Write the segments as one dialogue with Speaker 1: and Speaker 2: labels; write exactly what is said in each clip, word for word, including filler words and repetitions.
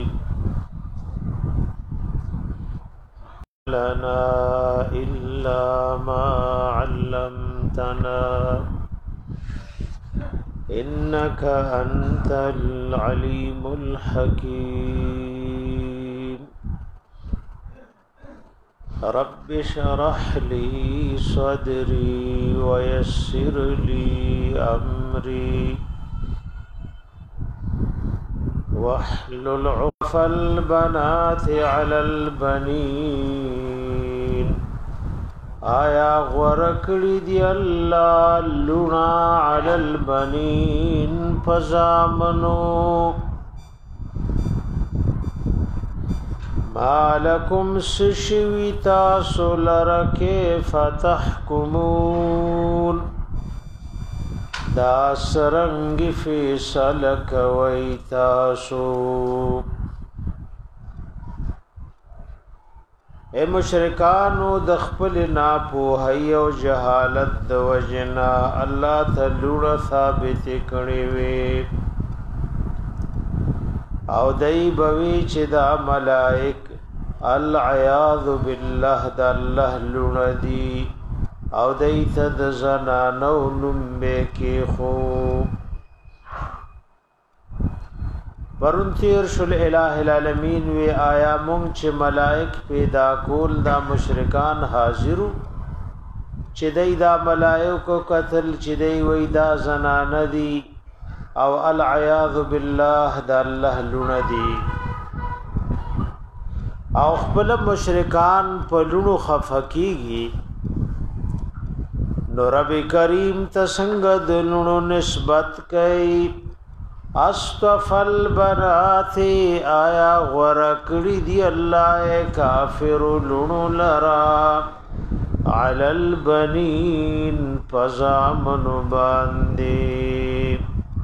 Speaker 1: لنا إلا ما علمتنا إنك أنت العليم الحكيم رب اشرح لي صدري ويسر لي أمري واحلل عقدة البنات على البنين آیا غورکڑی دی اللہ لنا علی البنین فزامنو ما لکم سشوی تاسو لرکیف تحکمون دا سرنگ فیصل کوي تاسو اے مشرکانو د خپل ناپوهی او جهالت د وجنا الله تعالی ثابت کړي وي او دای بوي چې دا ملائک العیاذ بالله د الله لوندي او دیت د زنانو نمبه کی خوب پرون تیر شل الہ العالمین وی آیا مونږ چې ملائک پیدا کول دا مشرکان حاضرو چې دای دا ملائکو قتل چې دی وی دا زنانه دی او العیاذ بالله دا الله لوندي او خپل مشرکان په لونو خفقیږي نو رب کریم تسنگ دلونو نسبت کئی استفل بناتی آیا غرکڑی دی اللہ کافر لونو لرا علی البنین پزامن باندی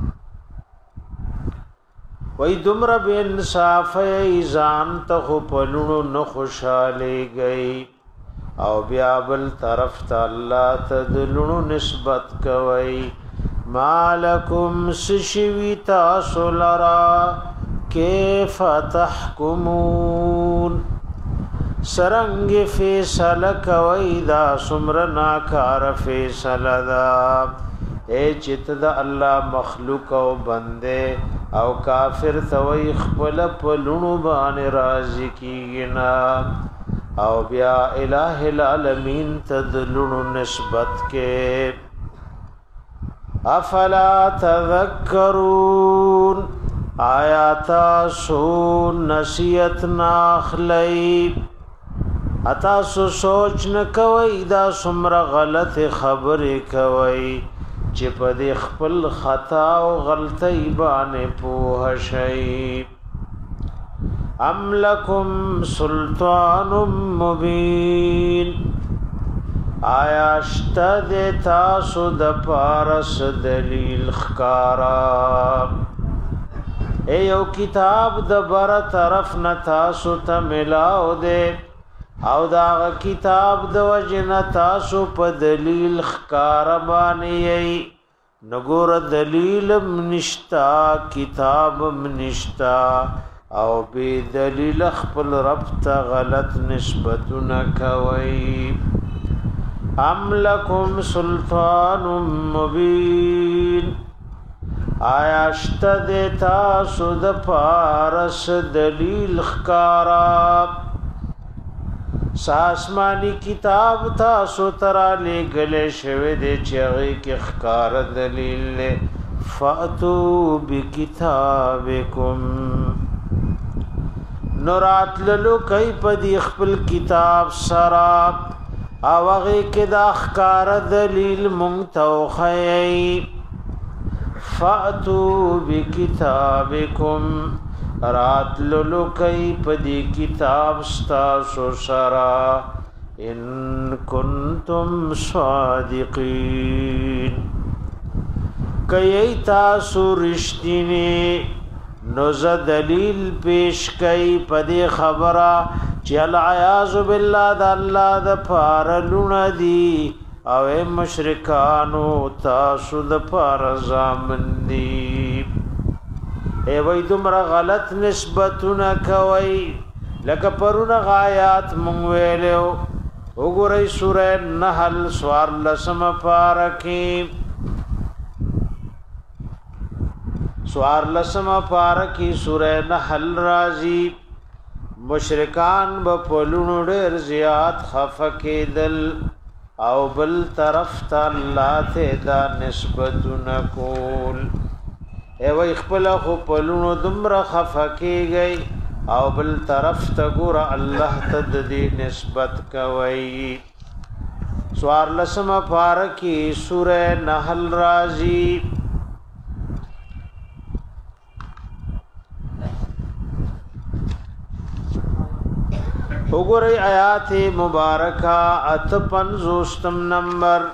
Speaker 1: وی دمر بے انصاف ایزان تخو پلونو نخوشالے گئی او بیا بل طرف ته الله تدلونو نسبت کوي مالکم سشوی تاسو لرا کیف تحکمون سرنگ فیصل کوي دا سمرنا کار فیصل دا اے چت دا الله مخلوق او بنده او کافر توي خپل پلونو باندې راضی کینا او بیا الہ العالمین تدلون نسبت کے افلا تذکرون آیاتا سو نصیحت ناخلی اتا سو سوچ نکوئی دا سمر غلط خبر کوئی چپ دی خپل خطا و غلطی بانے پوہ شیب ام لکم سلطان مبین آیا شتا دے تاسو د پارس دلیل خکارا اے یو کتاب د بر طرف ن تاسو ته ملاو دے او دا کتاب د وجن تاسو په دلیل خکارا باندې نګور دلیل منشتا کتاب منشتا او بی دلیل خپل رب ته غلط نسبتونه کوي ام لکم سلطان مبین آیا شته د تاسو د پارس دلیل خکارا ساسمانی کتاب تاسو ترا لګل شوی د چغی کې خکار دلیل له فاتو بکتابکم نورات للو کئی پدی خپل کتاب سراب آوغی که دا اخکار دلیل منتو خیئی فاتو بکتابکم رات للو کئی پدی کتاب ستاسو سرا ان کنتم صادقین کئی تاسو رشتینی نوز دلیل پیش کئی پدی خبرہ چی العیاذ باللہ دا اللہ دا پارلون دی او مشرکانو تاسو دا پار زامن دی ای وای دومره غلط نسبتونه کوي لکه پرونه غایات مونږ ویلو وګورئ سوره نحل سوار لسم پارکی سوار لسم پارکی سوره نحل رازی مشرکان با پلونو ډیر زیات خفقیدل او بل طرف ته الله ته دا نسبتونه کول ای وای خپل خو پلونو دمره خفقیږي او بل طرف ته ګور الله ته د دې نسبت کوي سوار لسم پارکی سوره نحل رازی وګورئ آیات مبارکہ ات پنځوستم نمبر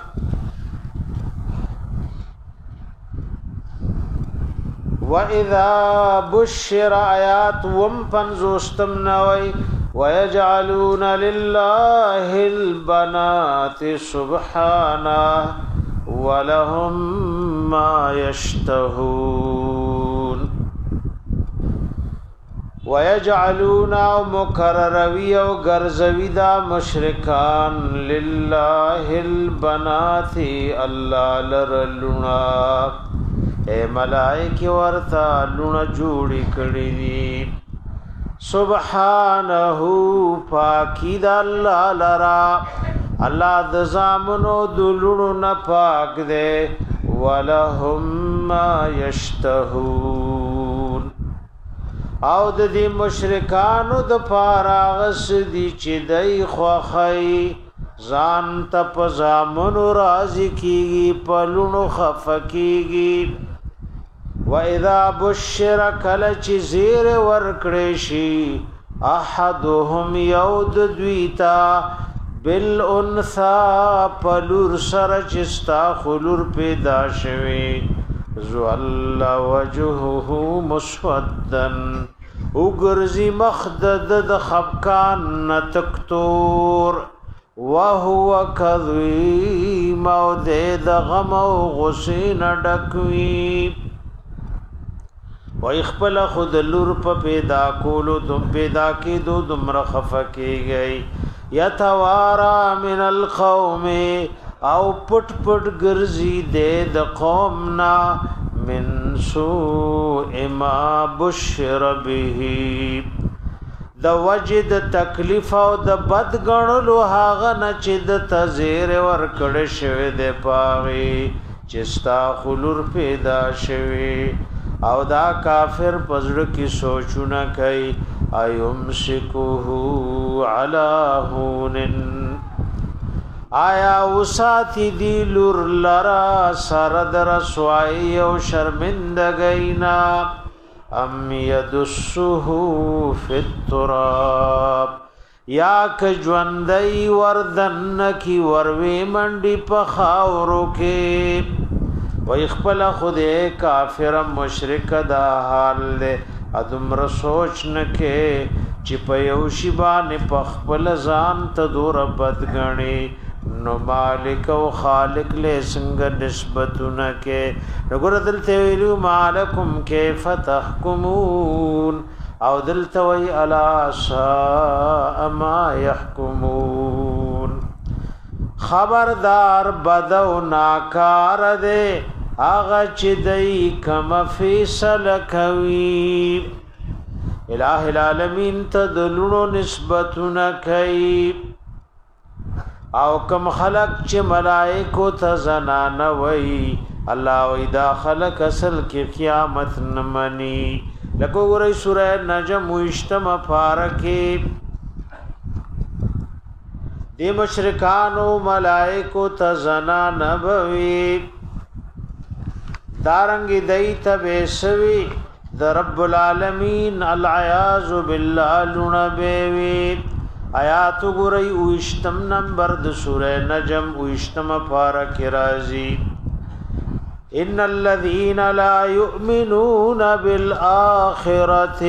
Speaker 1: وَإِذَا بُشِّرَ آیات وم پنځوستم نوئی وَيَجْعَلُونَ لِلَّهِ الْبَنَاتِ سُبْحَانَهُ وَلَهُمْ مَا يَشْتَهُونَ وَيَجْعَلُونَ مُكَرَّوِي او غرزوی دا مشرکان لِلَّهِ الْبَنَاتِ اللہ لرلونا اے ملائک ورتا لونا جوڑی کڑی دی سبحانہو پاکی دا اللہ لرا اللہ دزامنو دلونو نپاک دے وَلَهُمْ مَا يَشْتَهُونَ او د دې مشرکانو د پاراغس دي چې دای خوخی ځان ته پزامنو راضی کیږي پلونو خفکیږي واذا بشر کل چې زیر ورکړې شي احدهم یود دویتا بالانثى پلور سر چستا خلور پیدا شوی زوال وجهه مسودن وګرزي مخدد د خفقان نتکتور وهو كظيم او د غم او غسین ډکوي و خپل خود لور په پیدا کولو دم پیدا کې دو دمر خفقي گئی يتوارا من القوم او پټ پټ ګرځي د قومنا من سوء ما بشر به د وجد تکلیف او د بد غنلو هاغه نه چې د تزیر ور کړه شوی د پاغي چستا خلور پیدا شوی او دا کافر پزړه کی سوچونه کوي ايم شکوه علی هونن آیا وساتی دی لور لرا سرد رسوائی او شرمندگینا ام یدسوه فی التراب یا کجوندی وردن کی وروی منڈی پخاورو کے و اخپل خود کافر مشرک دا حال دے ادمر سوچ نکے چی پیوشی بانی پخپل زان تدور بدگنی نو مالک و خالق لے سنگ نسبتنا کے نگر دلتے ویلو مالکم کیف تحکمون او دلتے وی علا ساء ما یحکمون خبردار بدو ناکار دے آغا چی دی کم فیصل کوی الہ العالمین تدلونو نسبتنا کئی او کم خلق چې ملائکو ته زنانه وای الله وای دا خلق اصل کې قیامت نمنی لکه ګورې سوره نجم وشتم فارکه دی مشرکانو ملائکو ته زنانه بوي دارنګ دیت بیسوی د رب العالمین العیاذ بالله لنبوی آیات گرئی اوشتم نمبر د سورہ نجم اوشتم پارک رازی ان الذین لا یؤمنون بالآخرة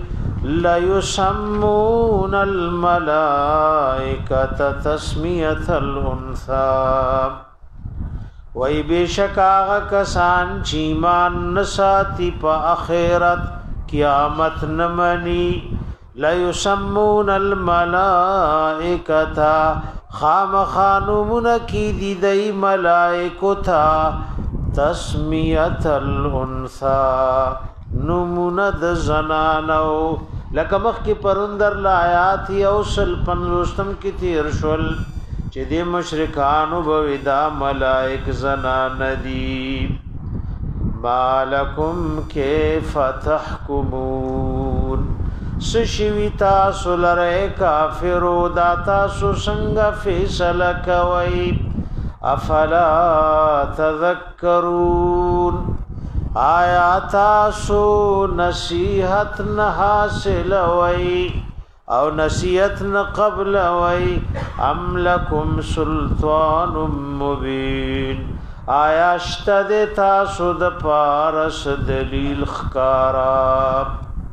Speaker 1: لیسمون الملائکة تسمیت الانثى وای بشک هغه کسان چې ایمان نساتی په آخرت قیامت نمنی لا یسمون الملائکتا خام خانومن کی دی دی ملائکو تا تسمیت الانثى نموند زنانو لکه مخی پرندر لآیات یوصل پنلوستم کی تیر شول چه دی مشرکانو بویدا ملائک زنان دی مالکم کیف تحکمون سشوی تاسو لرے کافرو دا تاسو سنگ فیصل کوئی افلا تذکرون آیا تاسو نصیحت نہ حاصل وئی او نصیحت نہ قبل وئی ام لکم سلطان مبین آیا اشتد تاسو د پارس دلیل خکارا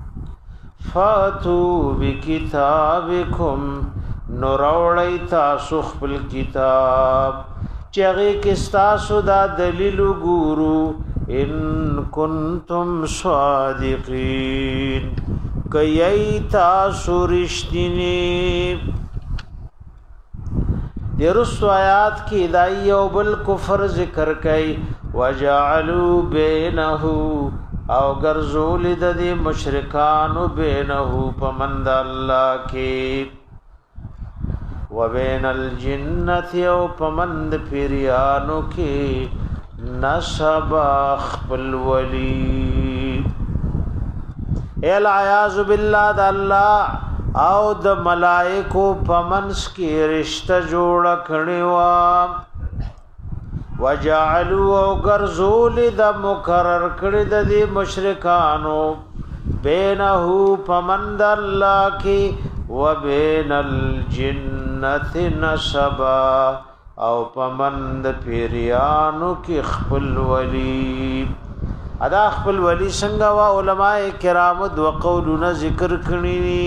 Speaker 1: فاتو بکتابکم نروڑی تاسو خپل کتاب چغی کستاسو دا دلیل گورو ان کنتم صادقین کئی تاسو رشتینی درست آیات کی دائی و بالکفر ذکر کئی وجعلوا بینہو او گرزول دی مشرکانو بینہو پمند اللہ کی وبین الجنت او پمند پیریانو کی نسب اخبل ولی العیاذ باللہ دا اللہ او د ملائکو پمنس کی رشتہ جوڑ کھڑیوا وجعلوا او گرزول دا مقرر کړی د دې مشرکانو بینه پمند الله کی وبین الجنت نسبا او پمند پیریانو کی خپل ولی ادا خپل ولی څنګه وا علماء کرام دو قولونه ذکر کړی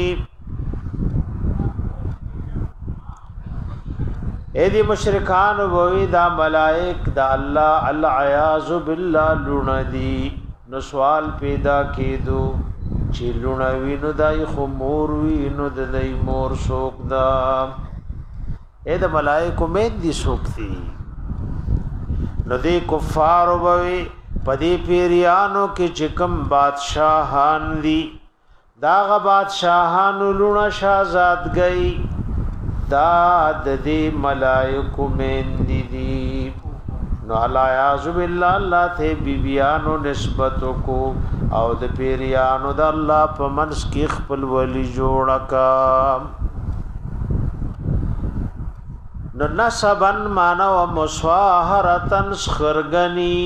Speaker 1: اے دی مشرکان ووی دا ملائک دا اللہ العیاذ باللہ لون دی نو سوال پیدا کیدو چی لون وینو دای خمور وینو دای مور سوک دا اے دا ملائکو مین دی سوک دی نو دی کفار ووی پدی پیریانو کی چکم بادشاہان دی داغ بادشاہانو لون شاہزاد گئی دا د دې ملائکو مین دي دي نو الله اعوذ بالله الله ته بیبیانو نسبت کو او د پیریانو د الله په منس کې خپل ولی جوړ کا نو نسبن معنا او مسواهرتن خرغنی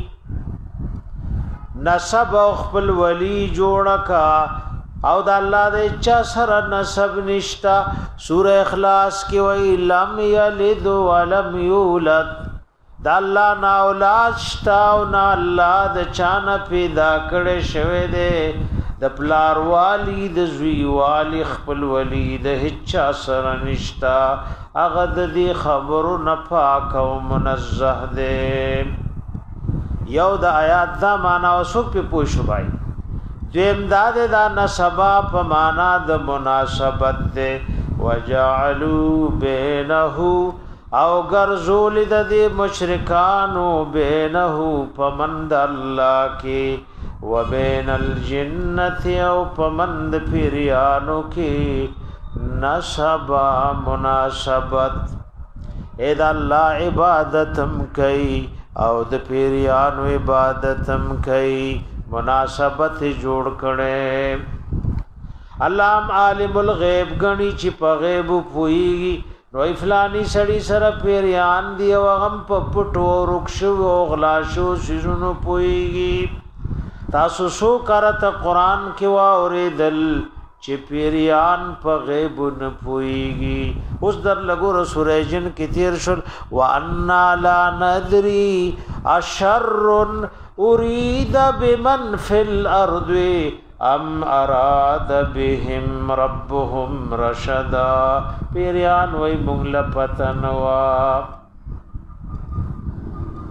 Speaker 1: نسب خپل ولی جوړ کا او د الله د چا سره نسب نشتا سوره اخلاص کې وی لم یلد ولم یولد د الله نا اولاد شتا او نا الله د چا نه پیدا کړي شوی دی د پلار والی د زوی والی خپل ولی د چا سره نشتا هغه د دې خبرو نه پاک او منزه دی یو د آیات دا معنا اوسو په پوښوبای دیم داد دا نسبا پمانا د مناسبت دے وجعلوا بینہو او گرزول دا دی مشرکانو بینہو پمند اللہ کی وبین الجنت او پمند پیریانو کی نسبا مناسبت اید اللہ عبادتم کئی او د پیریانو عبادتم کئی مناسبت جوړ کړي علام عالم الغیب غنی چې په غیب پوي نو فلانی سړی سره پیریان دی او غم په پټو رخصو او غلاشو سيزونو پويږي تاسو سو کرته قران کې وا اوریدل چې پیریان په غیب نه پويږي اوس در لګو رسولجن کې تیر شل وان لا ندري اشر اريد بمن في الارض ام اراد بهم ربهم رشدا پیریان وای مونږ لا پتنوا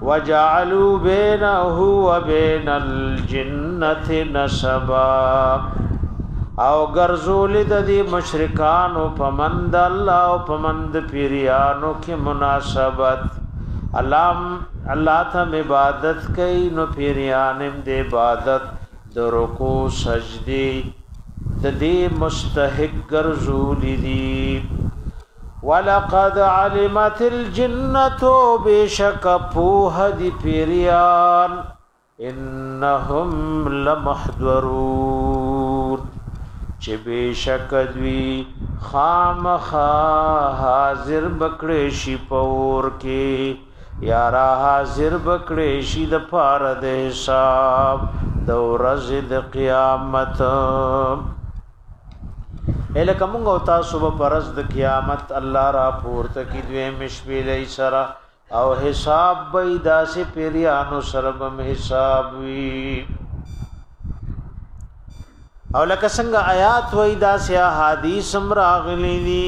Speaker 1: وجعلوا بينه وبين الجنة نسبا او ګرځول د دې مشرکانو پمند الله او پمند پیریانو کې مناسبت الله الله ته عبادت کوي نو پیریان د عبادت د رکوع سجدي د دې مستحق ګرځول دي ولقد علمت الجنة بشك پوه دي پیریان انهم لمحضرون چې بشک دوی خامخا حاضر بکړې شي پور کې یارا حاضر بکړې شي د پار د حساب د ورځ د قیامت اله کوم او تاسو په پرز د قیامت الله را پورته کی دوی مشبلې سره او حساب به داسې پیریانو سره به حساب وی او لکه څنګه آیات وای دا سیا حدیث راغلی دي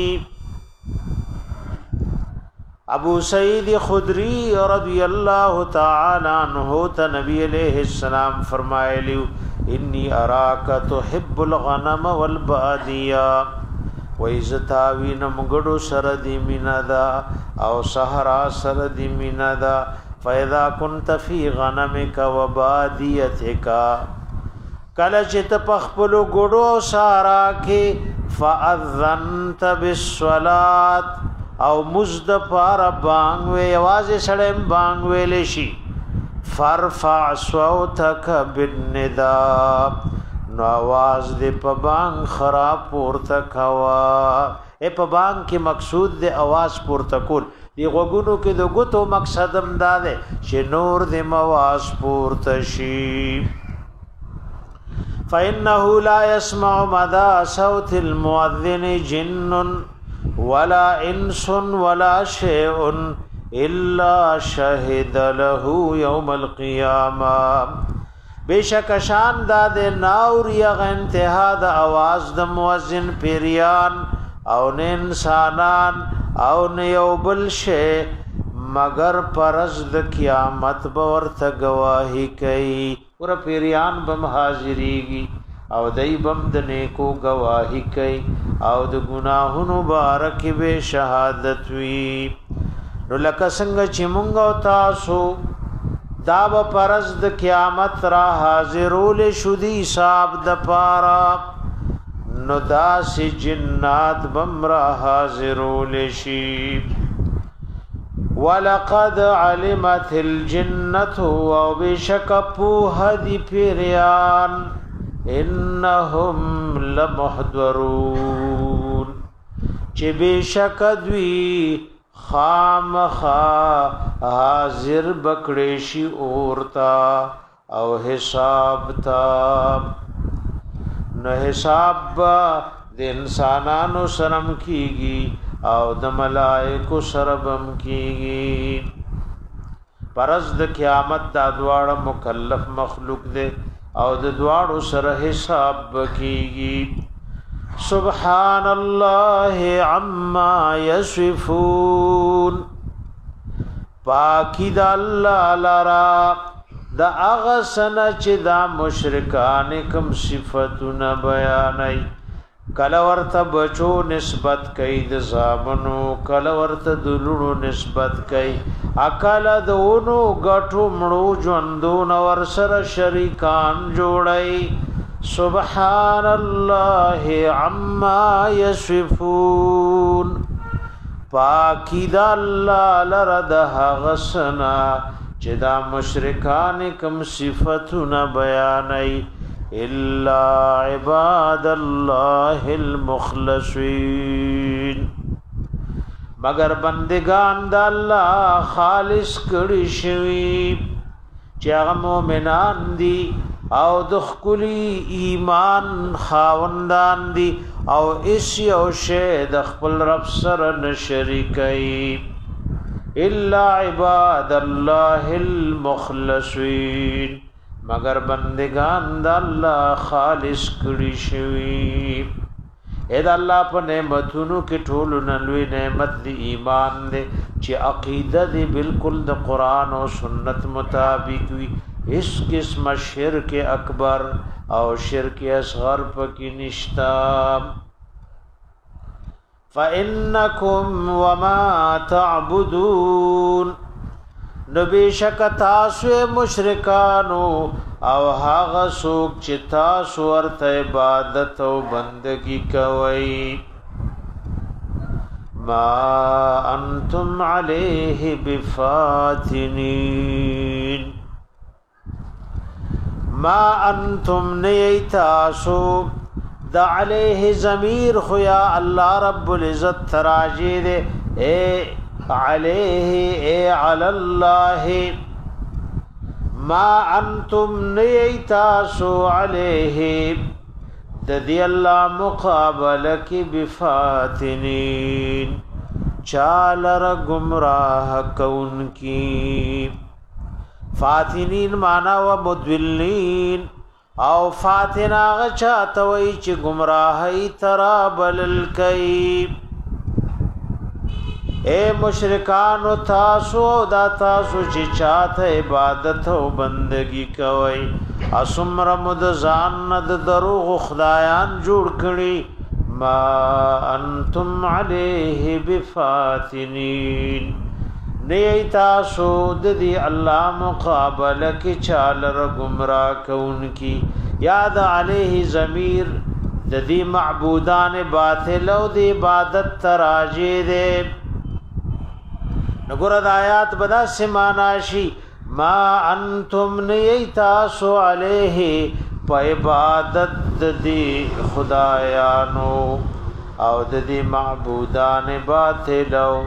Speaker 1: ابو سعید خدری رضی الله تعالی عنہ ته نبی علیہ السلام فرمایلی انی اراک تحب الغنم والبادیہ وایزتاوین مغړو سر دی میندا او صحرا سر دی میندا فاذا كنت فی غنمک وبادیتک کله چې ته پخپل ګړو سارا کې فاذنت بالصلاه او مزد پار بانګ وی आवाज سړم بانګ ویل شي فرفع صوتك بالنداء نو आवाज دې په بانګ خراب پورته کوا اے په بانګ کې مقصود دې आवाज پورته کول دی غوګونو کې د ګوتو مقصدم دا ده چې نور دې आवाज پورته شي فإنه لا يسمع مدى صوت المؤذن جن ولا انس ولا شيء الا شهد له يوم القيامه بیشک شان داد ناور یا انتها د आवाज د مؤذن پیریان او نه انسانان او نه یو بل شی مگر پرز د قیامت ورته گواہی کوي ور پیریان بم حاضریږي او دای بم د نیکو گواہی کوي او د گناهونو بارک به شهادت وی نو لکه څنګه چې مونږ او تاسو دا به پرز د قیامت را حاضرول شودي حساب د پارا نو داسې جنات بم را حاضرول شي ولقد علمت الجنة وبشك هدي پیریان انهم لمحضرون چې بشک دوی خامخا حاضر بکړې شي اورتا او حساب تا نو حساب د انسانانو سرم کیږي او د ملائکو سربم کیږي پرز د قیامت دا دواړه مکلف مخلوق دي او د دواړو سره حساب کیږي سبحان الله عما يصفون پاکی د الله لرا د هغه سنه چې دا مشرکان کوم صفاتونه بیانای کله ورته بچو نسبت کوي د زامنو کله ورته دلونو نسبت کوي اکل دونو غټو مړو ژوندون ور سره شریکان جوړي سبحان الله عما يصفون پاکی د الله لره د هغه سنا چې دا مشرکان کوم صفاتونه بیانای الا عباد الله المخلصين مگر بندگان د الله خالص کړي شوی چې هغه مؤمنان دي او د خپلی ایمان خاوندان دي او اس یو شی د خپل رب سره نشریکي الا عباد الله المخلصين مگر بندگان د الله خالص کړي شوی اې د الله په نعمتونو کې ټول نلوي نعمت دی ایمان دی چې عقیده دی بالکل د قران او سنت مطابق وي اس قسم شرک اکبر او شرک اصغر پکې نشتا فإنکم وما تعبدون نبی شک تاسو مشرکانو او هغه څوک چې تاسو ورته عبادت او بندگی کوي ما انتم علیه بفاتنین ما انتم نیتاسو د علیه ضمیر خو یا الله رب العزت تراجی دے اے علیه اے علی الله ما انتم نیتاسو علیه د دی الله مقابله کی بفاتنین چالر گمراه کون کی فاتنین معنا و مدلین او فاتنا غچا توي چې گمراهي ترابل الکي اے مشرکان تاسو دا تاسو چې چاته عبادت او بندگی کوي اسمر مد ځان د دروغ خدایان جوړ کړي ما انتم علیه بفاتنین نه تاسو د دې الله مقابله کې چالر گمراه کون کی یاد علیه ضمیر د دې معبودان باطل او د عبادت تراجی دے نګور د آیات بدا سمانا شي ما انتم نه تاسو علیه په عبادت د دې خدایانو او د دې معبودان باطل او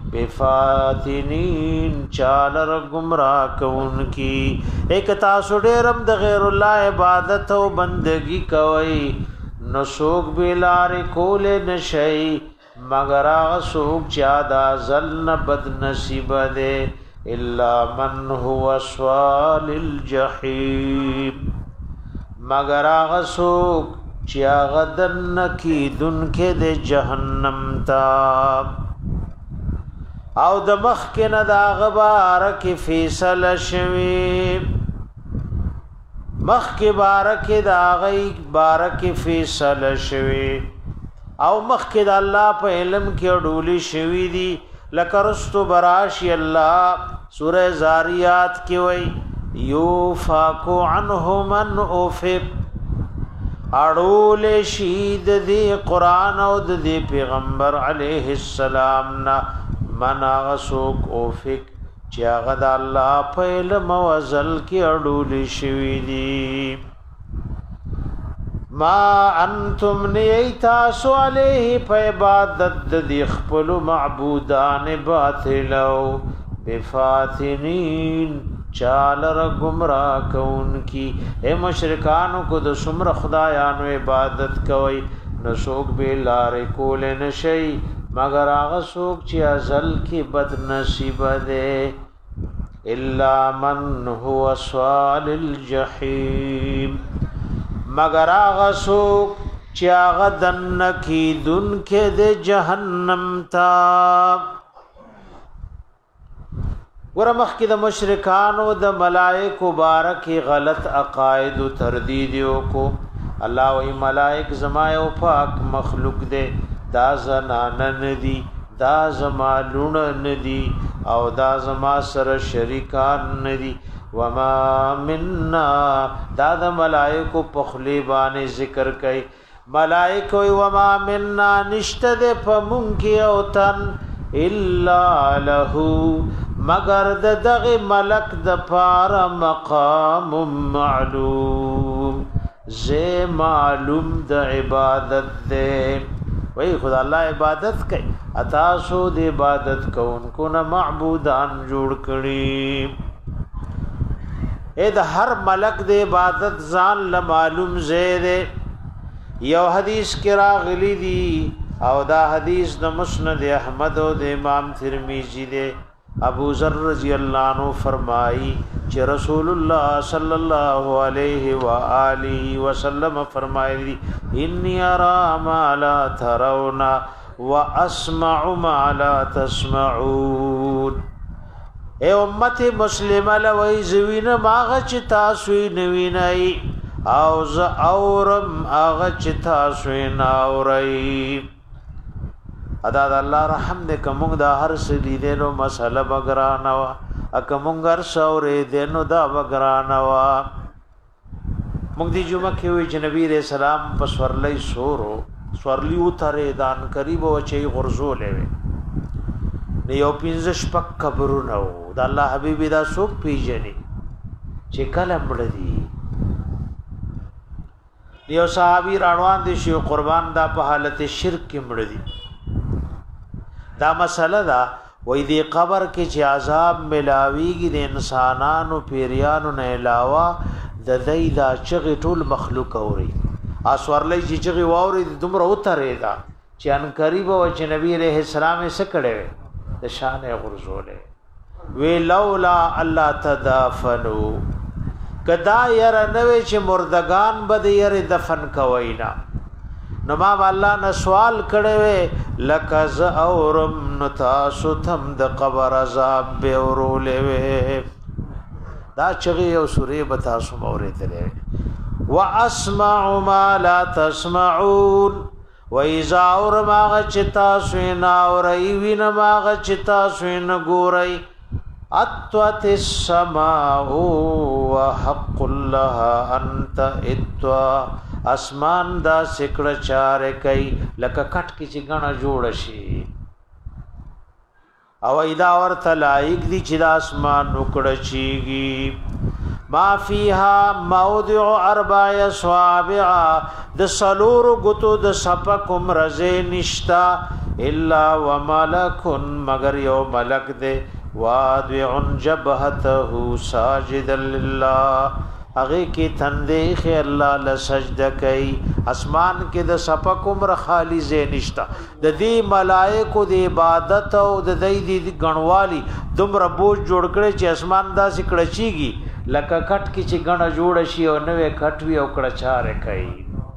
Speaker 1: بفاتنین چالر گمراہ کون کی ایک تاسو ډیرم د غیر الله عبادت او بندگی کوي نو سوق بلار کول نشي مگر هغه سوق چا دا زل بد نصیب ده الا من هو سوال الجحیم مگر هغه سوق چا غدن کی دن کې د جهنم تا او د مخ کې نه دا غبارک فیصله شوی مخ کې بارک دا غي بارک فیصله شوی او مخ کې د الله په علم کې ډولی شوی دی لکه رستو براشی الله سوره زاریات کې وای یوفاکو عنه من اوفق اړول شید دی قران او د پیغمبر علیه السلام نا من غسوک اوفک چې هغه د الله په علم او ازل کې اړول شوی دی ما انتم نیتا سو علیه په عبادت د خپل معبودان باطل او بفاتنین چالر گمراه کون کی اے مشرکانو کو د سمر خدایانو عبادت کوي نو سوک به لارې کول نشي مگر هغه څوک چې ازل کې بد نصیب ده الا من هو صال الجحیم مگر هغه څوک چې هغه دن کې دن کې د جهنم تا ورمخ کې د مشرکانو د ملائکه مبارک غلط عقاید او تردیدیو کو الله او ملائک زما او پاک مخلوق ده دا زنان ندی دا زما لون ندی او دا زما سر شریکان ندی وما مننا دا د ملائکو پخلی باندې ذکر کئ ملائکو وما مننا نشته د پمونکی او تن الا له مگر د دغه ملک د پار مقام معلوم زه معلوم د عبادت ده وای خدا الله عبادت کوي اتا سو د عبادت کوونکو نه معبودان جوړ کړي اې د هر ملک د عبادت ځان له معلوم زیره یو حدیث کې راغلی دی او دا حدیث د مسند احمد او د امام ترمذی دی ابو ذر رضی اللہ عنہ فرمائی چې رسول الله صلی الله علیه و آله وسلم فرمایلی انی ارى ما لا ترون واسمع ما لا تسمعون. اے امت مسلمه لوی زوین ماغه چې تاسو نه وینئ او ز اورم هغه چې تاسو نه اورئ. ادا د الله رحم دې کوم دا هر سړي دې نو مسله بګرانا وا اکمږ هر سورې دې نو دا بګرانا وا. موږ دې جمعه کې وی چې نبی رسول الله په سورلې سورو سورلی وتره دان قریب او چي غرزولې وي نه یو پینځه شپک قبرونه و د الله حبيب دا سو پیژني چې کله مړ دي. یو صحابي روان دي شو قربان دا په حالت شرک کې مړ دي. دا مسله دا وې دی قبر کې چې عذاب ملاويږي د انسانانو پیریانو نه علاوه د دې دا چغې ټول مخلوق اوري اسورلې چې چغې واوري دومره وتره دا چې ان قریب او چې نبی عليه السلام یې سکړې د شان غرزولې وی لولا الله تدافنو کدا ير نوې چې مردگان بد ير دفن کوینا نو ما الله نه سوال کړي وې لکه ز اورم نو تاسو تم د قبر عذاب به اورولې وې دا چغې او سورې به تاسو اورېدلې واسمع ما لا تسمعون واذا اور ما غچتا سوینا اور ایوین ما غچتا سوین ګورئ اتوت السماء وحق الله انت اتوا اسمان دا سکړه چار کوي لکه کټ کی چې غنا جوړ شي او ایدا ورته لایق دي چې د اسمان نکړه چیږي. ما فيها موضع اربع اصابع د سلور غتو د سپکم رزه نشتا الا وملك مگر یو ملک دے وادع جبهته ساجدا لله هغه کې تندې خې الله لسجده کوي. اسمان کې د سپکم ر خالی زه نشتا د دې ملائکو د عبادت او د دې د غنوالي دومره بوج جوړ کړي چې اسمان دا سکړه چیږي لکه کټ کی چې غنه جوړ شي او نوې کټوي او کړه چاره کوي.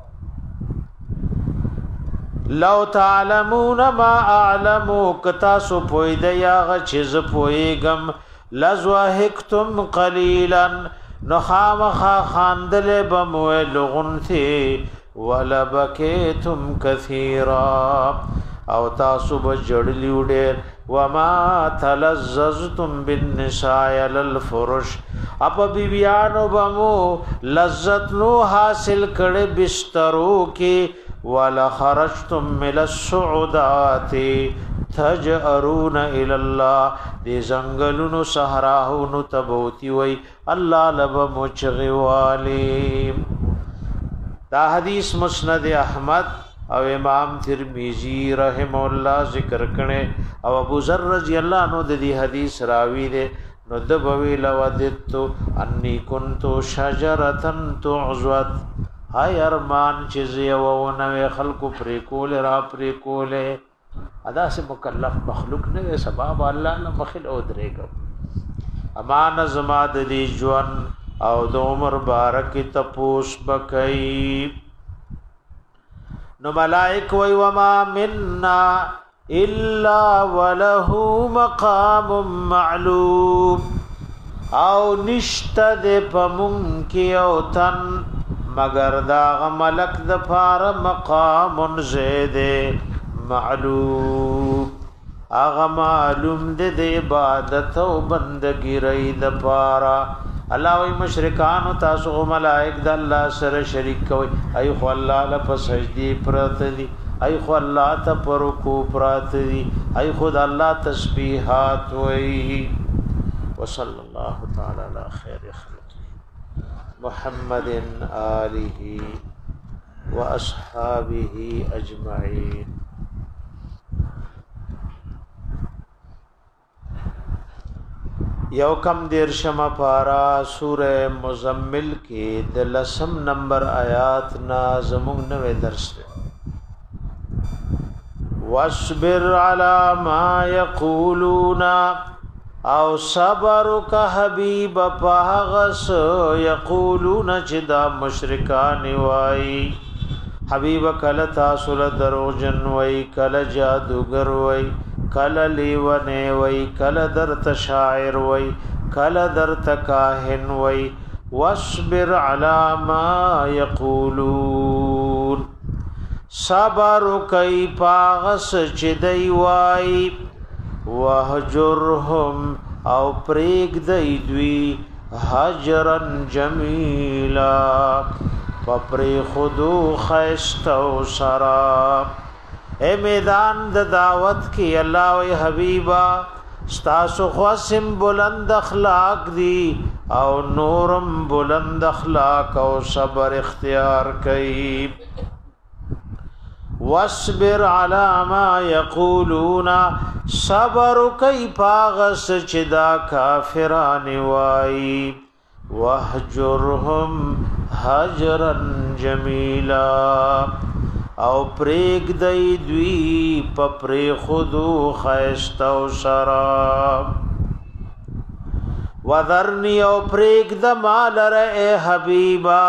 Speaker 1: لو تعلمون ما اعلم کتا سو پوی د یاغه چیز پویګم لزوهکتم قلیلا نخامخا خاندل بمویل غنثی ولبکیتم کثیرا او تاسو بجړلی وډیر وما تلذذتم بالنساء للفرش اپ بیبیانو بمو لذت نو حاصل کړه بسترو کې ولا خرجتم من السعودات تجرون الى الله دې زنګلونو صحراونو تبوتی وای الله لب مچغوالی. دا حدیث مسند احمد او امام ترمذی رحم الله ذکر کړي او ابو ذر رضی الله عنه د دې حدیث راوی دي نو د بوی لودت انی کنت شجرتن تعزت هاي ارمان چې زیوونه خلق پرې کول را پرې کوله ادا سے مکلف مخلوق نه سبب الله نه مخل او درېګو امان زما د دې ژوند او د عمر بارک تپوس بکئی. نو ملائک وی وما منا الا وله مقام معلوم او نشت د پمون کی او تن مگر دا ملک د فار مقام زید معلوم اغه معلوم د عبادت او بندگی رئی د پارا. الله وی مشرکان تاسو ملائک د الله سره شریک کوي ای خو الله له سجدي پرت دي ای خو الله ته پرکو پرات دي ای خو د الله تسبیحات وی. وصلی الله تعالی علی خیر خلق محمد آله واصحابه اجمعین. یو کم دیر شمع پارا سورہ مزمل کی دلسم نمبر آیات نا زمون نوے درس دے. واصبر علی ما یقولون او صبرک حبیب پاغس یقولون چې دا مشرکان وای حبیب کله تاسو له دروژن وای کله جادوګر وای کله لیونه وای کله درت شاعر وای کله درت کاهن وای واصبر علی ما یقولون صبر کای پاغس چې دی وای وهجرهم او پریگ دی دوی حجرن جمیلا پپری خودو خیست و سراب اے میدان د دعوت کی اللہ و حبیبا ستاسو خواسم بلند اخلاق دی او نورم بلند اخلاق او صبر اختیار کئی واصبر على ما يقولون صبر کئی پاغس چدا کافران وائی وحجرهم حجرا جمیلا او پریگ دی دوی پپری خودو خیست و شراب وذرنی او پریگ دمال رئے حبیبا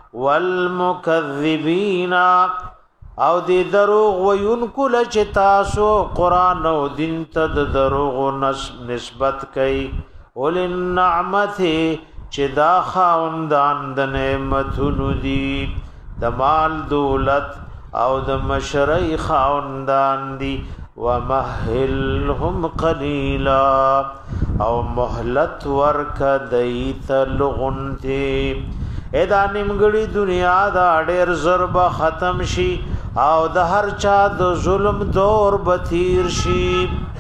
Speaker 1: والمکذبین او دی دروغ وینکو لچ تاسو قرآن او دین تد دروغ نسبت کئی اول النعمت چه دا خاوندان د نعمتونو دی د مال دولت او د مشرعی خاوندان دی ومهلهم قلیلا او مهلت ورک دیت لغنتی ادا نیمګړي دنیا دا ډېر ضرب ختم شي او د هر چا د ظلم دور بتیر شي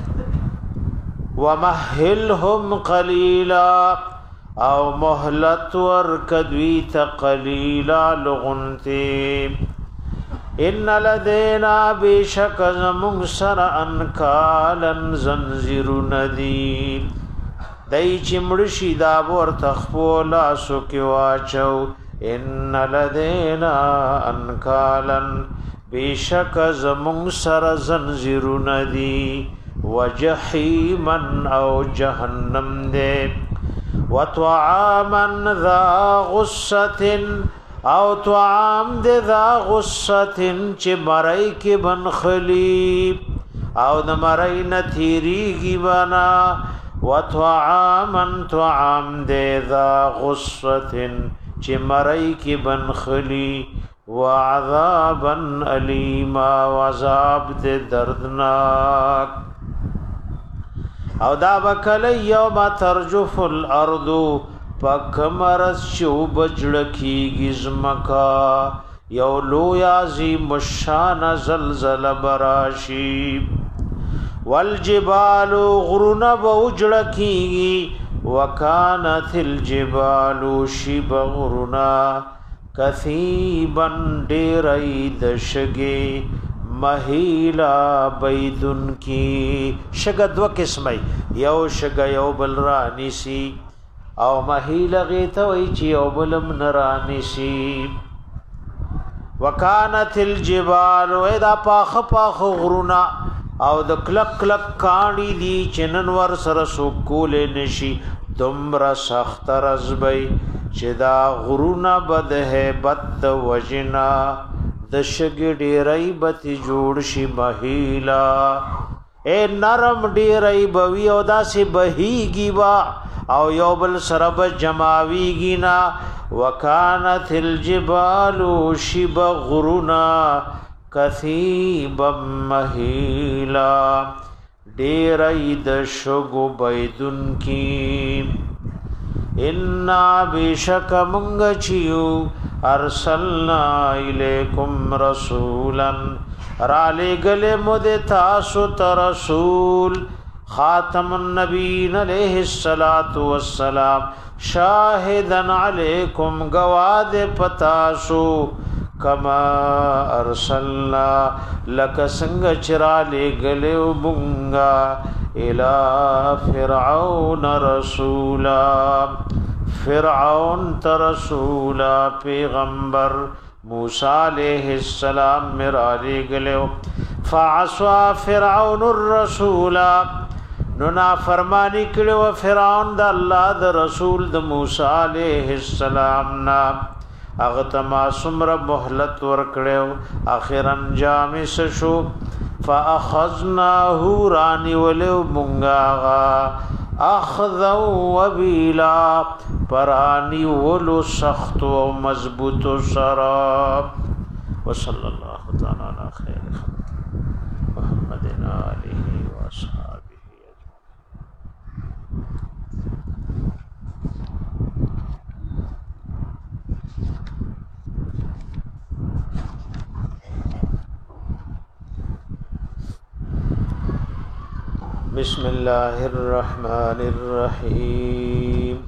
Speaker 1: ومهلهم قلیلا او مهلت ورک دویت قلیلا لغنتی ان لدینا بیشک زمون سر انکالا زنزیر ندی دای چمړشی دا ور تخپو لاسو کې واچو ان لدینا انکالا بیشک زمون سر زنزیر ندی وجحیما او جهنم دے وطعاما ذا غصة او طعام دے ذا غصة چه مرائی کی بنخلی او د مرائی نتیریگی بنا وطعاما طعام دے ذا غصة چه مرائی کی بنخلی وعذابا علیما وعذاب دے دردناک او دا بکل یوم ترجف الارض پکمرس شو بجڑکی گزمکا یو لویا عظیم الشان زلزل براشی والجبال غرون بوجڑکی وکانت الجبال شب غرنا کثیبا ڈیرائی دشگی مہیلا بیدن کی شگ دو قسمی یو شگ یو بل رانیسی او مہیلا غیتا وی چی یو بلم نرانیسی وکانت الجبال ویدا پاخ پاخ غرونا او د کلک کلک کانی دی چنن ور سر سکول نشی دمر سخت رزبی چی دا غرونا بد ہے بد وجنا د شګ ډیرای بتی جوړ شي مهیلا اے نرم ډیرای بوی او داسې بهیږي وا او یو بل سرب جماویږي نا وکانت الجبال شب غرنا کثیبا مهیلا ډیرای د شګو بيدن کی ان بشک منگ چیو ارسلنا الیکم رسولا را لگل مدتاسو ترسول خاتم النبین علیہ السلام شاہدن علیکم گواد پتاسو کما ارسلنا لک سنگ چرا لگلو منگا الى فرعون رسولا فرعون ترسولا پیغمبر موسیٰ علیہ السلام میرا لے گلے فعصوا فرعون الرسولا نو نافرمانی کړو فرعون د الله د رسول د موسی علیہ السلام نا هغه تما سمر مهلت ور کړو اخر انجام شو فاخذناه رانی ولو مونږه اخذا وبلا پرانی ولو سخت او مضبوط سراب وصلی الله تعالی علی خیر خلق محمد علیه و اصحابہ. بسم الله الرحمن الرحيم.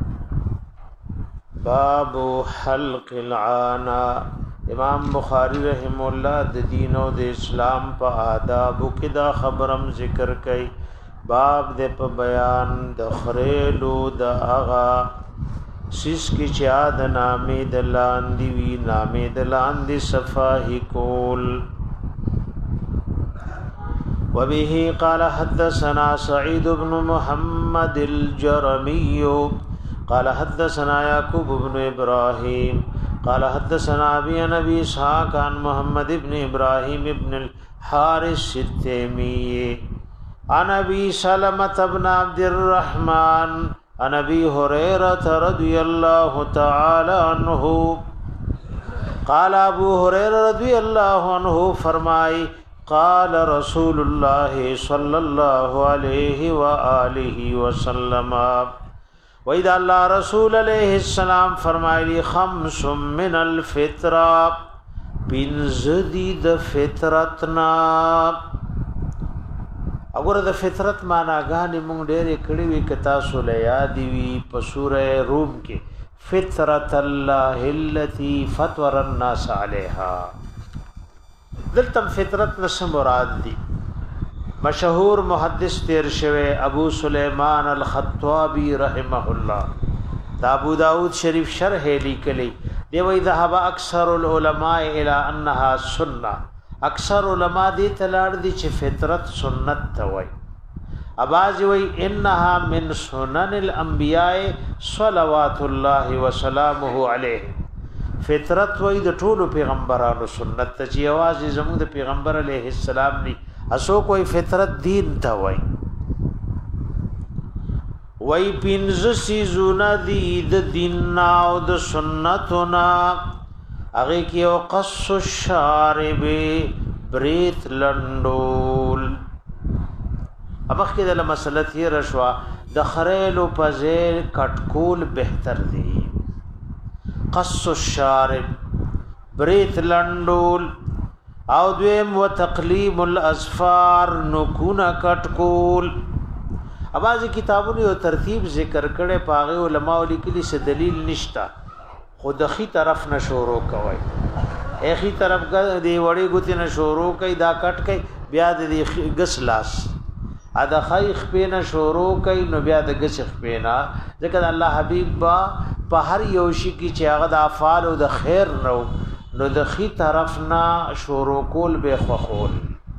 Speaker 1: باب حلق العانا. امام بخاری رحم الله د دین او د اسلام په آداب کې دا خبرم ذکر کړي. باب د په بیان د خریلو د اغا سیس کی چا د نامې د لاندې وی نامې د لاندې صفاحي کول. وبه قال حدثنا سعيد بن محمد الجرمي قال حدثنا يعقوب بن ابراهيم قال حدثنا ابي نبي اسحاق عن محمد بن ابراهيم بن الحارث التيمي عن ابي سلمة بن عبد الرحمن عن ابي هريرة رضي الله تعالى عنه قال ابو هريرة رضي الله عنه فرمائے قال رسول الله صلى الله عليه وآله وسلم وإذا الله رسول عليه السلام فرمایلی خمس من الفطرة بنزدی د فطرتنا. اگر د فطرت معنا غانی مونږ ډېر کړي وي کتا سول یاد وی په سوره روم کې فطرت الله التي فطر الناس عليها. دلتم فطرت نس مراد دی. مشهور محدث تیر شوه ابو سلیمان الخطابی رحمه الله دا ابو داود شریف شرح لیکلی دی وی ذهب اکثر العلماء الى انها سنه. اکثر علما دی تلاړ دی چې فطرت سنت ته وای. اباز وی انها من سنن الانبیاء صلوات الله وسلامه علیه. فطرت وای د ټولو پیغمبرانو سنت ته چې आवाज زموږ د پیغمبر علیه السلام ني اسو کوئی فطرت دین ته وای. وای پینځه سيزونه دي د دین او د سنتنا هغه کې او قص الشارب بریت لندول. ابخ کې د مسله تیر شوا د خریلو پزیر کټکول بهتر دی. قص الشارب بریت لندول او دویم و تقلیم الاظفار نکونا کټکول. اوازي کتابونو یو ترتیب ذکر کړي پاغه علماء لیکلي څه دلیل نشتا خود خي طرف نه شروع کوي اخی طرف دی وړي ګوتی نه شروع کوي دا کټ کوي بیا د غس لاس ادا خیخ پینا شروع کوي نو بیا د غس پینا ځکه الله حبیب با په هر یو شي کې چې هغه د افعال او د خیر نو نو د خي طرف نه شروع کول به خوخول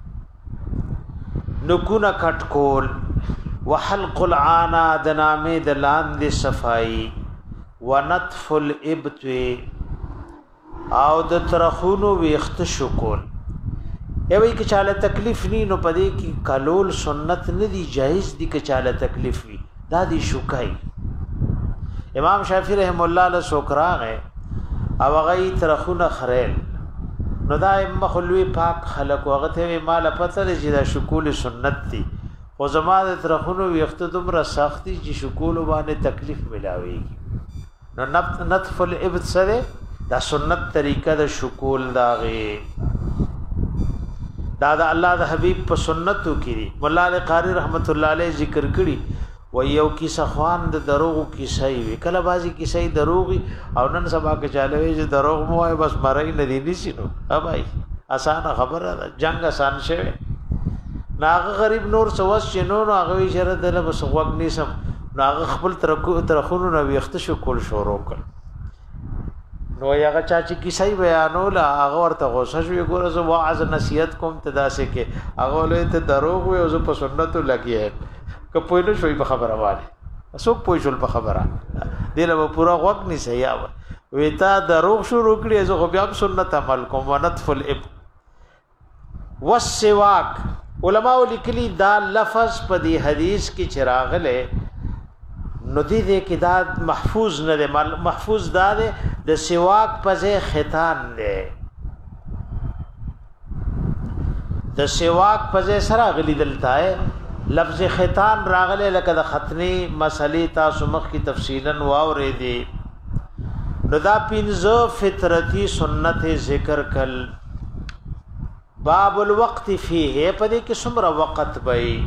Speaker 1: نو کو نه کټ کول وحلق العانا د نامې د لاندې صفائی ونطف الابت او د ترخونو ویخت شکول. ایوی که چاله تکلیف نی نو پدې کې کلول سنت ندی جایز دی که چاله تکلیف وی دا دی شکای. امام شافعی رحم الله له سوکراغه او غي ترخونه خریل نو دا مخلوی پاک خلق وغته مال پته چې دا شکول سنت دی خو زما د ترخونو ویخت دومره سختی چې شکول باندې تکلیف ملاويږي نو نطف الابت سره دا سنت طریقه د شکول داغه دا د الله د حبیب په سنتو کې مولا علی قاری رحمت الله علیه ذکر کړي و یو کیسه خوان د دروغ کیسه وی کله بازی کیسه دروغي او نن سبا کې چاله وی چې دروغ مو وای بس مړی نه دی نشي نو ابای اسانه خبره ده جنگ آسان شوه ناغه غریب نور سوس شنو نو هغه شرط له بس وګ نیسم ناغه خپل ترکو ترخونو نو ویخت شو کول شروع کړ نو هغه چا چې کیسه بیانول هغه ورته غوسه شو ګوره زه واعظ نصیحت کوم تداسه کې هغه له ته دروغ وي او زه په سنتو لګیه که پوه نه شوي په خبره باندې څوک پوه شول په خبره دې له پورا وخت نه صحیح و وی تا دروغ شروع کړی زه خو بیا سنت عمل کوم ونطف الاب والسواک علماء لیکلي دا لفظ په دې حدیث کې چراغله نو دې دې کې دا محفوظ نه ده محفوظ دا ده د سواک په ځای ختان ده د سواک په ځای سره غلي دلته ہے لفظ ختان راغله لکه د ختنی مسلې تاسو مخ کی تفصیلا واورې دي نو دا پنځه فطرتي سنت ذکر کل باب الوقت فيه پدې کې څومره وخت وي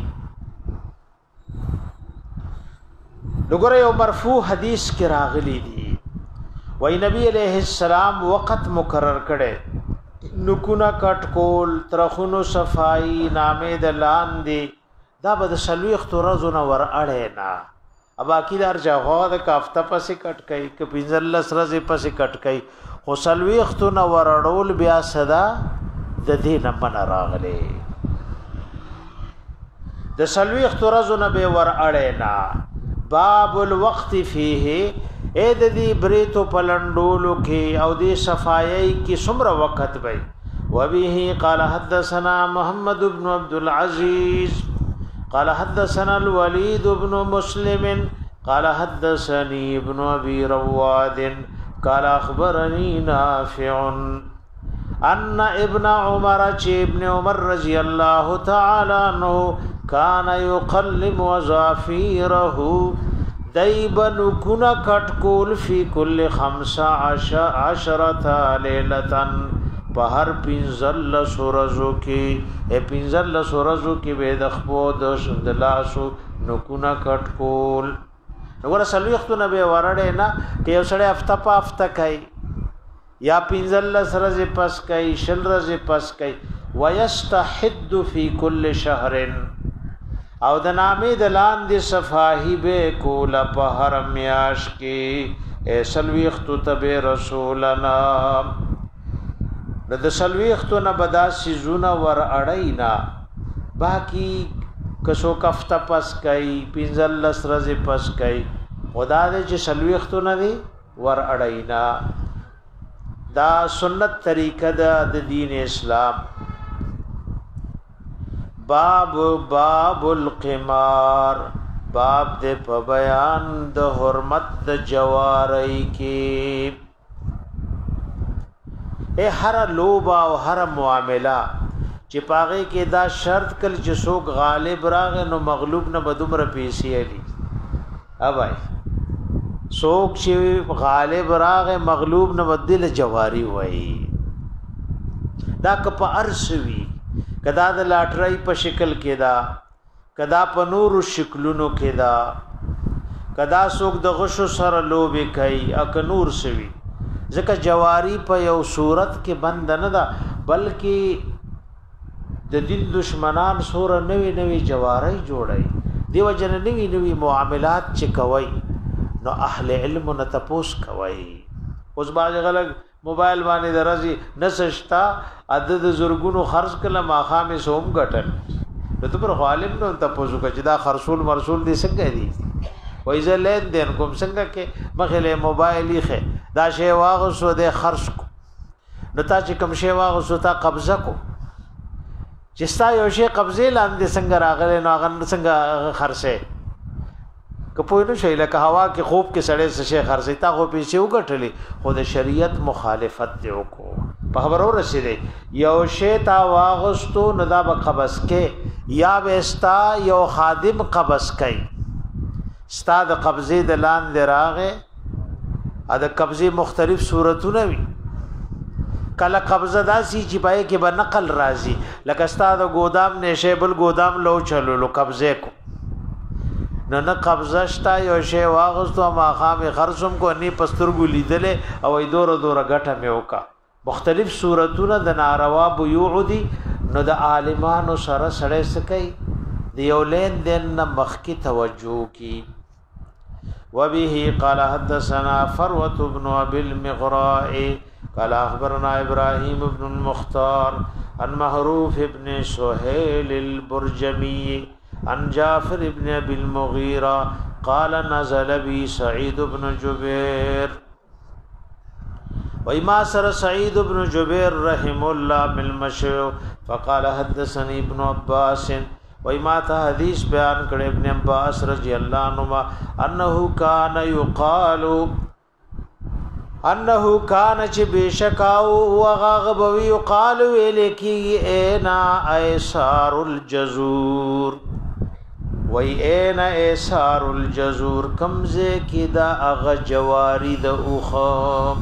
Speaker 1: لګره یو مرفوع حدیث کې راغلی دی وای نبی علیہ السلام وخت مقرر کړي نکونه کټ کول ترخونو صفائی نامې د لاندې دا به د سلويخ تورزونه ور اړه نه ابا کیدار جهو د کافته پسې کټ کای ک پینځل سره پسې کټ کای خو سلويخ تو نه ور اړول بیا صدا د دې نه من راغله د سلويخ تورزونه به ور اړه نه باب الوقت فيه اے د دې بریتو پلندولو کې او دې صفایي کې څومره وخت وي وبه قال حدثنا محمد بن عبد العزيز قال حدثنا الوليد بن مسلم قال حدثني ابن ابي رواد قال اخبرني نافع ان ابن عمر ابن عمر رضي الله تعالى عنه كان يقلم وظافيره دايبن كنا كتكول في كل خمسة عشرة ليلة بهر پنزل سورزو کی اے پنزل سورزو کی بید اخبو دش دلاسو نکونا کتکول نگوڑا سلویختو نبی ورده نا کہ یو سڑے افتا پا افتا کئی یا پنزل سرز پس کئی شل رز پس کئی ویستحد فی کل شهرن او د نامې د لاندې صفاهی به کولا په هر میاش کې اے سلویختو تبه رسولنا د سلویختو نه بدا سيزونه ور اړینا باقی کسو کفته پس کای پینزل لسرز پس کای خدا دې چې سلویختو نه دی ور اړینا دا سنت طریقه د دین اسلام باب باب القمار باب دے په بیان د حرمت د جواری کی اے هر لوبا او هر معاملہ چې پاغه کې دا شرط کل چې څوک غالب راغ نو مغلوب نه بدومره پیسې علي اوبای څوک چې غالب راغ مغلوب نه بدل جواری وای دا کپ ارسوي کدا د لاټرای په شکل کې دا کدا په نور شکلونو کې دا کدا څوک د غشو سره لوبي کوي اک نور سوي ځکه جواری په یو صورت کې بند نه ده بلکې د دین دشمنان سور نوې نوې جواری جوړي دیو جن نوې نوې معاملات چې کوي نو اهل علم نه تپوس کوي اوس باز غلط موبایل باندې درځي نسشتا عدد زرګونو خرج کله ماخامه سوم غټل نو ته پر غالب نو تپوسو چې دا خرصول مرسول دي څنګه دي وای زه لین دین کوم څنګه کې مخله موبایل یې دا شی واغسو د خرج کو نو تا چې کوم شی واغسو تا قبضه کو چې ستا یو شی قبضه لاندې څنګه راغله نو هغه څنګه خرڅه کپوی نو شي لکه هوا کې خوب کې سړې څه شي خرڅه تا خو پیسې وګټلې خو د شریعت مخالفت دی وکړو په خبرو رسیدې یو شی تا واغستو نو دا به قبض کې یا وستا یو خادم قبض کوي ستا د قبضه د لاندې راغې ا د قبضه مختلف صورتونه وي کله قبضه داسي چې پای کې به نقل راځي لکه ستا د ګودام نشه بل ګودام لو چلو لو قبضه کو نه نه قبضه شتا یو شی واغستو ما خامې خرصم کو نی پسترګو لیدلې او ای دور دور غټه مې وکا مختلف صورتونه د ناروا بيوع دي نو د عالمانو سره سره سکي دی یو لین دین نه مخکی توجه کی وبه قال حدثنا فروه بن ابي المغراء قال اخبرنا ابراهيم بن المختار عن محروف ابن سهيل البرجمي عن جعفر ابن ابي المغيرة قال نزل بي سعيد بن جبير وما سر سعيد بن جبير رحم الله بالمشي فقال حدثني ابن عباس وما ته حدیث بیان کړ ابن عباس رضی الله عنهما انه کان یقال انه کان چې بشکاو وغغبوی یقال الیکی اینا ایسار الجزور وی اینا ایسار الجزور کمزه کی دا اغ جواری د اوخم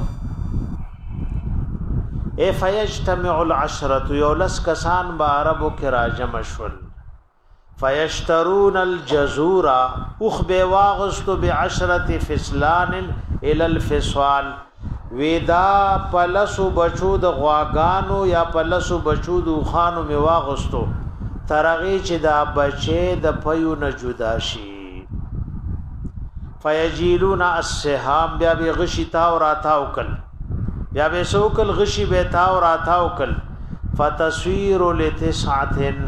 Speaker 1: اے فیجتمع العشرة یولس کسان با عربو کی راجم شول فیشترون الجزور اخ بواغستو بعشرة فسلان الى الفسوال ویدا پلسو بچو د غواگانو یا پلسو بچو د خانو می واغستو ترغی چې دا بچې د پيو نه جدا شي فیجیلون السهام بیا به غشی تا او راتاو کل بیا به سوکل غشی به تا او راتاو کل فتصویر لتسعه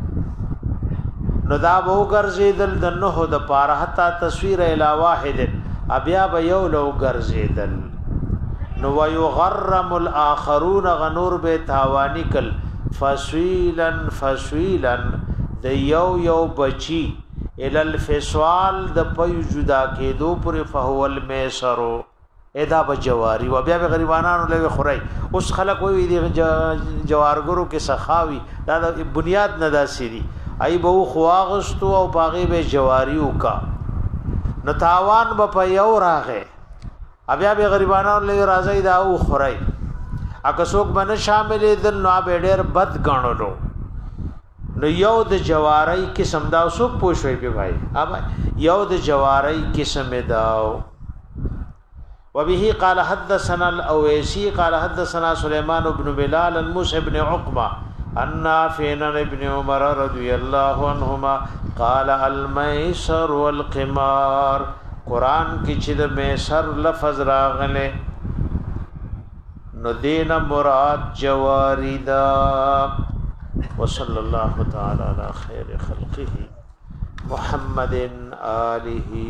Speaker 1: نو دا به ګرځیدل د نوح د پاره حتا تصویر الی واحد ابیا به یو لو ګرځیدل نو ويغرم الاخرون غنور به تاوانی کل فسویلا فسویلا د یو یو بچی ال الفسوال د پي جدا کېدو پر فهو المیسرو ادا بجواری و بیا به غریبانانو له خوري اوس خلک وي دي جوارګرو کې سخاوي دا د بنیاد نه داسي ای به خواغستو او باغی به جواری وکا نو تاوان به په یو راغه بیا به غریبانو له راځي دا او خوري اګه څوک باندې شامل دل نو به ډېر بد غنولو نو یو د جواری قسم دا څوک پوښوي په بھائی اب یو د جواری قسم داو وبه قال حدثنا الاويسي قال حدثنا سليمان بن بلال الموسى بن عقبه ان فينا ابن عمر رضي الله عنهما قال الميسر والقمار قران کې چې د میسر لفظ راغله نو دین مراد جواری دا وصلی الله تعالی علی خیر خلقه محمد آله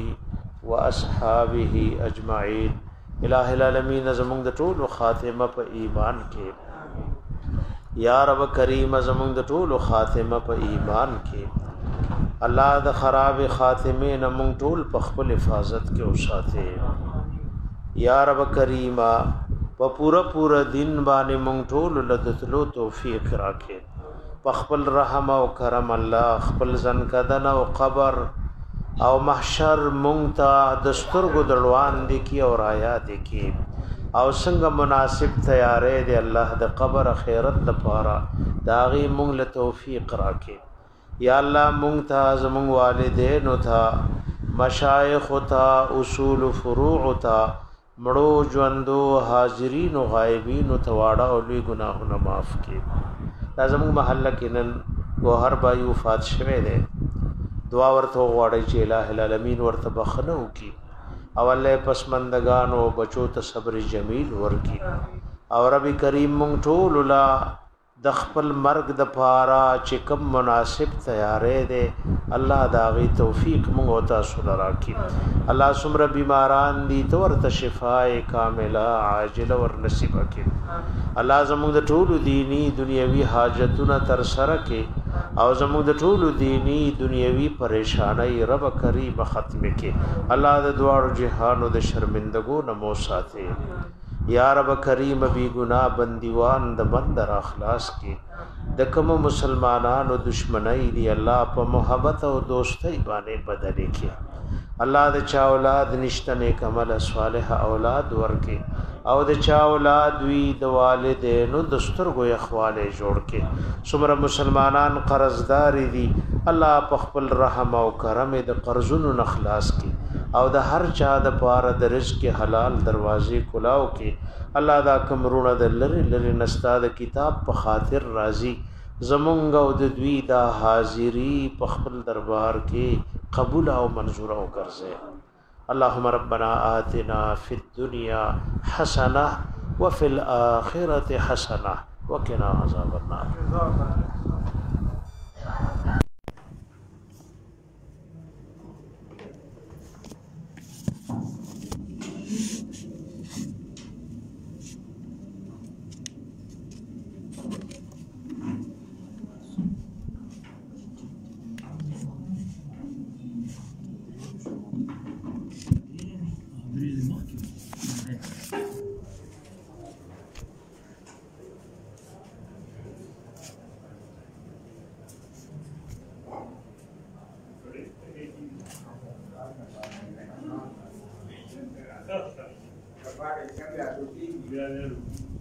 Speaker 1: واصحابه اجمعین الہ العالمین زمون د ټول خاتمه په ایمان کې یا رب کریم زمون د ټول خاتمه په ایمان کې الله د خراب خاتمه نمون ټول په خپل حفاظت کې اوساته یا رب کریم په پورا پورا دین باندې مونږ ټول لدتلو توفیق راکې په خپل رحم او کرم الله خپل ځن کدن او قبر او محشر مونږ ته د سترګو دروان دي کی او رایا دي کی او څنګه مناسب تیارې دی الله د قبر خیرت لپاره داغي مونږ له توفیق راکې یا الله مونږ ته زمونږ والدین او ته مشایخ او ته اصول فروع او ته مړو ژوندو حاضرین او غایبین او تواړه او لوی ګناهونه معاف کړي دا زموږ محله کې نن وهر بای وفات شوه دی دعا ورته غواړي چې الٰه العالمین ورته بخنه وکي او الله پسمندگان او بچو ته صبر جمیل ورکی او رب کریم مونږ ټول لا د خپل مرګ د پاره چې کوم مناسب تیارې ده الله داغي توفیق مونږ او تاسو لراکي الله سمره بیماران دي تو ورته شفای کامله عاجله ور نصیب کړي الله زموږ د ټولو دینی دنیوي حاجتونه تر سره کړي او زموږ د ټولو دینی دنیوي پریشانای رب کریم ختم کړي الله د دواړو جهانو د شرمندګو نمو ساتي یا رب کریم بی گناہ بندیوان د بندر اخلاص کی د کوم مسلمانانو دشمنی دی الله په محبت او دوستۍ باندې بدلې کی الله د چا اولاد نشته نیک عمل صالح اولاد ورکی او د چا اولاد وی د والدینو د سترګو اخواله جوړ کی څومره مسلمانان قرضدار دي الله په خپل رحم او کرم د قرضونو نخلاص کی او د هر چا د پاره د رزق حلال دروازې کلاو کې الله دا کمرونه د لری لری نستا د کتاب په خاطر راضي زمونږ او د دوی دا حاضری په خپل دربار کې قبول او منظور او ګرځي اللهم ربنا آتنا فی الدنيا حسنه وفي الاخره حسنه وقنا عذاب النار
Speaker 2: بیا ټوکی بیا نه